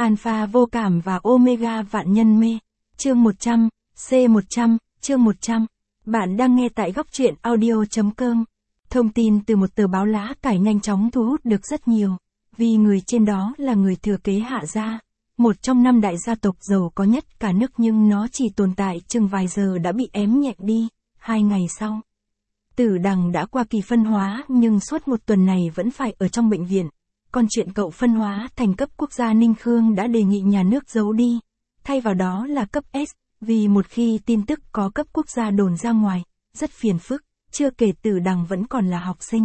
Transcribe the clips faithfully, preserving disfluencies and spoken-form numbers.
Alpha vô cảm và Omega vạn nhân mê. Chương một trăm, C một trăm, chương một trăm. Bạn đang nghe tại góc truyện audio.com. Thông tin từ một tờ báo lá cải nhanh chóng thu hút được rất nhiều, vì người trên đó là người thừa kế Hạ gia, một trong năm đại gia tộc giàu có nhất cả nước, nhưng nó chỉ tồn tại chừng vài giờ đã bị ém nhẹm đi. Hai ngày sau, Tử Đằng đã qua kỳ phân hóa nhưng suốt một tuần này vẫn phải ở trong bệnh viện. Còn chuyện cậu phân hóa thành cấp quốc gia Ninh Khương đã đề nghị nhà nước giấu đi, thay vào đó là cấp S, vì một khi tin tức có cấp quốc gia đồn ra ngoài, rất phiền phức, chưa kể Tử Đằng vẫn còn là học sinh.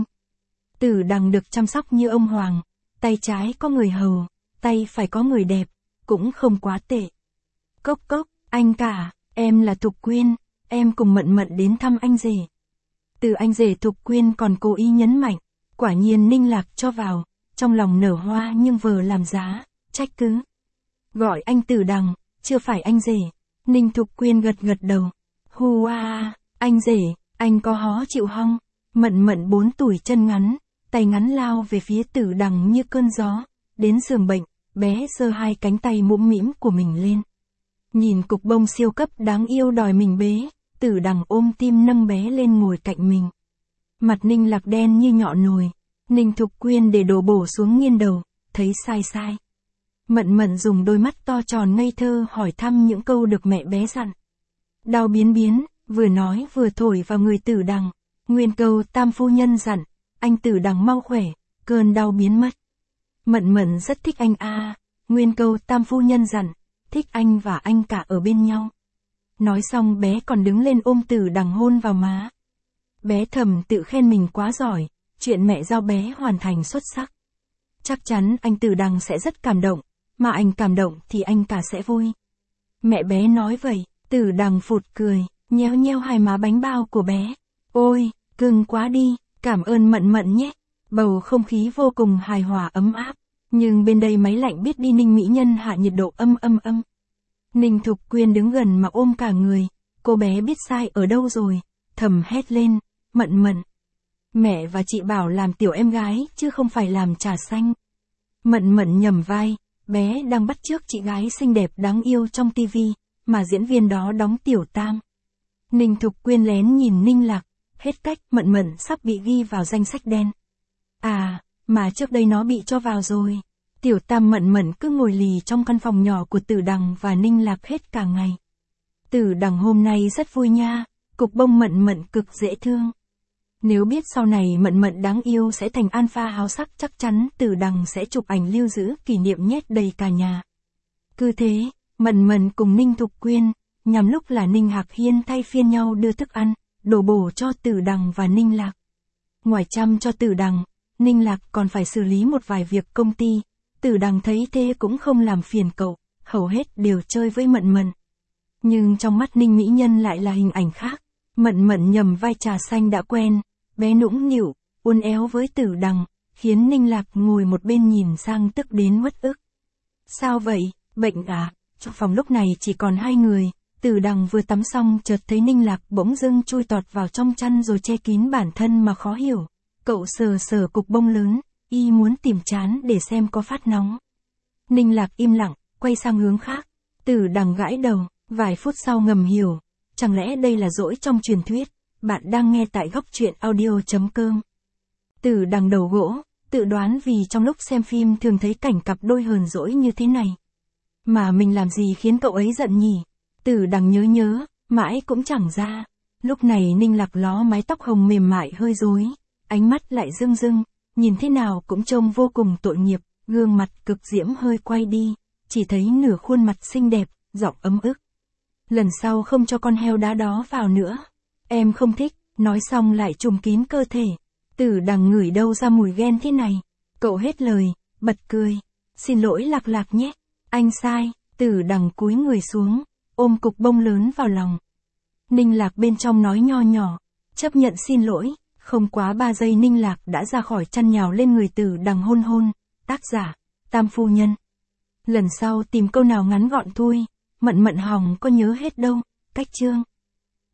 Tử Đằng được chăm sóc như ông hoàng, tay trái có người hầu, tay phải có người đẹp, cũng không quá tệ. Cốc cốc, anh cả, em là Thục Quyên, em cùng Mận Mận đến thăm anh rể. Từ anh rể Thục Quyên còn cố ý nhấn mạnh, quả nhiên Ninh Lạc cho vào, trong lòng nở hoa nhưng vờ làm giá, trách cứ. Gọi anh Tử Đằng, chưa phải anh rể. Ninh Thục Quyên gật gật đầu. Hu a, anh rể, anh có hó chịu hong. Mận Mận bốn tuổi chân ngắn, tay ngắn lao về phía Tử Đằng như cơn gió. Đến giường bệnh, bé giơ hai cánh tay mũm mĩm của mình lên. Nhìn cục bông siêu cấp đáng yêu đòi mình bế, Tử Đằng ôm tim nâng bé lên ngồi cạnh mình. Mặt Ninh Lạc đen như nhọ nồi. Ninh Thục Quyên để đồ bổ xuống nghiêng đầu, thấy sai sai. Mận Mận dùng đôi mắt to tròn ngây thơ hỏi thăm những câu được mẹ bé dặn. Đau biến biến, vừa nói vừa thổi vào người Tử Đằng. Nguyên câu tam phu nhân dặn, anh Tử Đằng mau khỏe, cơn đau biến mất. Mận Mận rất thích anh a. À. Nguyên câu tam phu nhân dặn, thích anh và anh cả ở bên nhau. Nói xong bé còn đứng lên ôm Tử Đằng hôn vào má. Bé thầm tự khen mình quá giỏi, chuyện mẹ giao bé hoàn thành xuất sắc. Chắc chắn anh Tử Đằng sẽ rất cảm động, mà anh cảm động thì anh cả sẽ vui. Mẹ bé nói vậy, Tử Đằng phụt cười, nhéo nhéo hai má bánh bao của bé. Ôi, cưng quá đi, cảm ơn Mận Mận nhé. Bầu không khí vô cùng hài hòa ấm áp, nhưng bên đây máy lạnh biết đi Ninh mỹ nhân hạ nhiệt độ âm âm âm. Ninh Thục Quyên đứng gần mà ôm cả người, cô bé biết sai ở đâu rồi, thầm hét lên, Mận Mận. Mẹ và chị bảo làm tiểu em gái chứ không phải làm trà xanh. Mận Mận nhầm vai, bé đang bắt chước chị gái xinh đẹp đáng yêu trong tivi, mà diễn viên đó đóng Tiểu Tam. Ninh Thục Quyên lén nhìn Ninh Lạc, hết cách Mận Mận sắp bị ghi vào danh sách đen. À, mà trước đây nó bị cho vào rồi. Tiểu Tam Mận Mận cứ ngồi lì trong căn phòng nhỏ của Tử Đằng và Ninh Lạc hết cả ngày. Tử Đằng hôm nay rất vui nha, cục bông Mận Mận cực dễ thương. Nếu biết sau này Mận Mận đáng yêu sẽ thành alpha háo sắc, chắc chắn Tử Đằng sẽ chụp ảnh lưu giữ kỷ niệm nhét đầy cả nhà. Cứ thế, Mận Mận cùng Ninh Thục Quyên, nhằm lúc là Ninh Hạc Hiên thay phiên nhau đưa thức ăn, đổ bổ cho Tử Đằng và Ninh Lạc. Ngoài chăm cho Tử Đằng, Ninh Lạc còn phải xử lý một vài việc công ty. Tử Đằng thấy thế cũng không làm phiền cậu, hầu hết đều chơi với Mận Mận. Nhưng trong mắt Ninh mỹ nhân lại là hình ảnh khác. Mận Mận nhầm vai trà xanh đã quen, bé nũng nịu, uốn éo với Tử Đằng, khiến Ninh Lạc ngồi một bên nhìn sang tức đến uất ức. Sao vậy, bệnh à? Trong phòng lúc này chỉ còn hai người, Tử Đằng vừa tắm xong chợt thấy Ninh Lạc bỗng dưng chui tọt vào trong chăn rồi che kín bản thân mà khó hiểu. Cậu sờ sờ cục bông lớn, y muốn tìm trán để xem có phát nóng. Ninh Lạc im lặng, quay sang hướng khác. Tử Đằng gãi đầu, vài phút sau ngầm hiểu. Chẳng lẽ đây là dỗi trong truyền thuyết? Bạn đang nghe tại góc truyện audio.com. Tử Đằng đầu gỗ, tự đoán vì trong lúc xem phim thường thấy cảnh cặp đôi hờn dỗi như thế này. Mà mình làm gì khiến cậu ấy giận nhỉ? Tử Đằng nhớ nhớ, mãi cũng chẳng ra. Lúc này Ninh Lạc ló mái tóc hồng mềm mại hơi rối, ánh mắt lại rưng rưng, nhìn thế nào cũng trông vô cùng tội nghiệp, gương mặt cực diễm hơi quay đi, chỉ thấy nửa khuôn mặt xinh đẹp, giọng ấm ức. Lần sau không cho con heo đá đó vào nữa. Em không thích, nói xong lại trùm kín cơ thể. Tử Đằng ngửi đâu ra mùi ghen thế này. Cậu hết lời, bật cười. Xin lỗi Lạc Lạc nhé, anh sai. Tử Đằng cúi người xuống, ôm cục bông lớn vào lòng. Ninh Lạc bên trong nói nho nhỏ, chấp nhận xin lỗi. Không quá ba giây Ninh Lạc đã ra khỏi chăn nhào lên người Tử Đằng hôn hôn. Tác giả, Tam Phu Nhân. Lần sau tìm câu nào ngắn gọn thôi, Mận Mận hỏng có nhớ hết đâu. Cách chương.